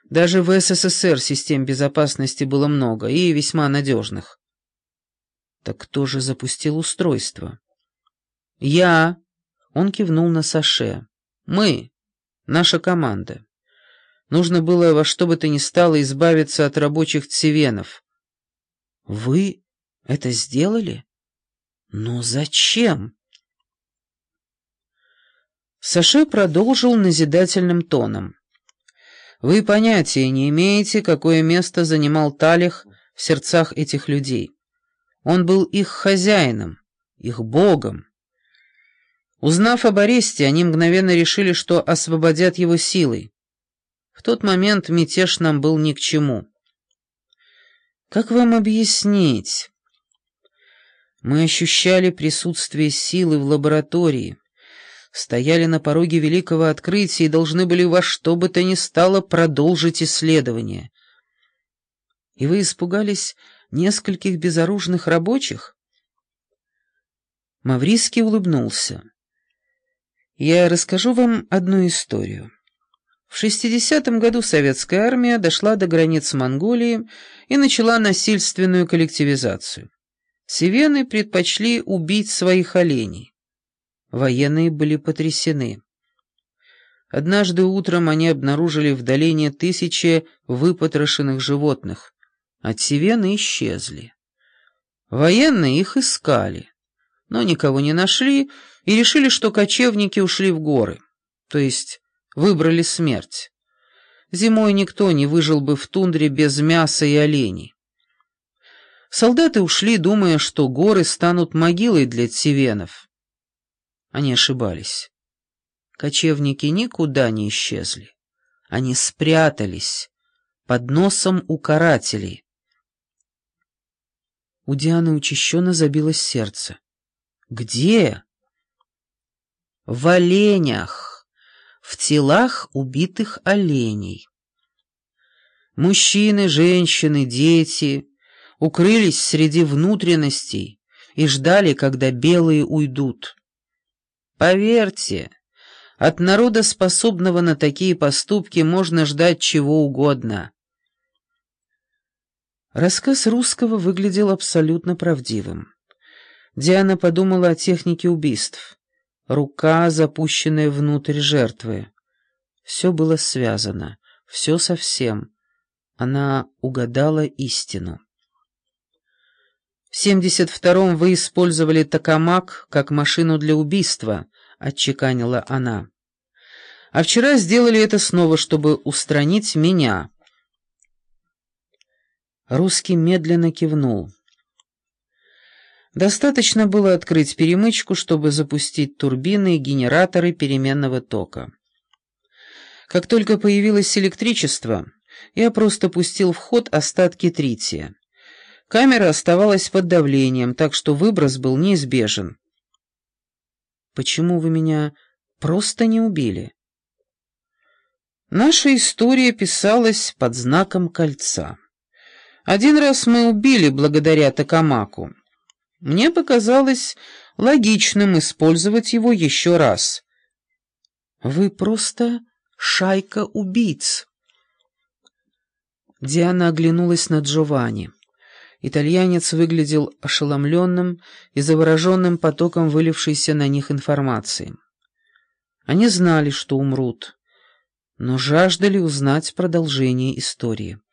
Даже в СССР систем безопасности было много и весьма надежных. Так кто же запустил устройство? Я. Он кивнул на Саше. Мы. Наша команда. Нужно было во что бы то ни стало избавиться от рабочих цивенов. Вы это сделали? Но зачем? Саше продолжил назидательным тоном. Вы понятия не имеете, какое место занимал Талих в сердцах этих людей. Он был их хозяином, их богом. Узнав об аресте, они мгновенно решили, что освободят его силой. В тот момент мятеж нам был ни к чему. Как вам объяснить? Мы ощущали присутствие силы в лаборатории, стояли на пороге великого открытия и должны были во что бы то ни стало продолжить исследование. И вы испугались нескольких безоружных рабочих? Мавриский улыбнулся. Я расскажу вам одну историю. В 60-м году советская армия дошла до границ Монголии и начала насильственную коллективизацию. Цивены предпочли убить своих оленей. Военные были потрясены. Однажды утром они обнаружили в долине 1000 выпотрошенных животных, а цивены исчезли. Военные их искали, но никого не нашли и решили, что кочевники ушли в горы, то есть выбрали смерть. Зимой никто не выжил бы в тундре без мяса и оленей. Солдаты ушли, думая, что горы станут могилой для цивенов. Они ошибались. Кочевники никуда не исчезли. Они спрятались под носом у карателей. У Дианы учащенно забилось сердце. Где? В оленях, в телах убитых оленей. Мужчины, женщины, дети укрылись среди внутренностей и ждали, когда белые уйдут. Поверьте, от народа, способного на такие поступки, можно ждать чего угодно. Рассказ Русского выглядел абсолютно правдивым. Диана подумала о технике убийств. Рука, запущенная внутрь жертвы. Все было связано, все совсем. Она угадала истину. В 72-м вы использовали токамак как машину для убийства, отчеканила она. А вчера сделали это снова, чтобы устранить меня. Русский медленно кивнул. Достаточно было открыть перемычку, чтобы запустить турбины и генераторы переменного тока. Как только появилось электричество, я просто пустил в ход остатки трития. Камера оставалась под давлением, так что выброс был неизбежен. Почему вы меня просто не убили? Наша история писалась под знаком кольца. Один раз мы убили благодаря токамаку. Мне показалось логичным использовать его еще раз. Вы просто шайка убийц. Диана оглянулась на Джованни. Итальянец выглядел ошеломленным и завороженным потоком вылившейся на них информации. Они знали, что умрут, но жаждали узнать продолжение истории.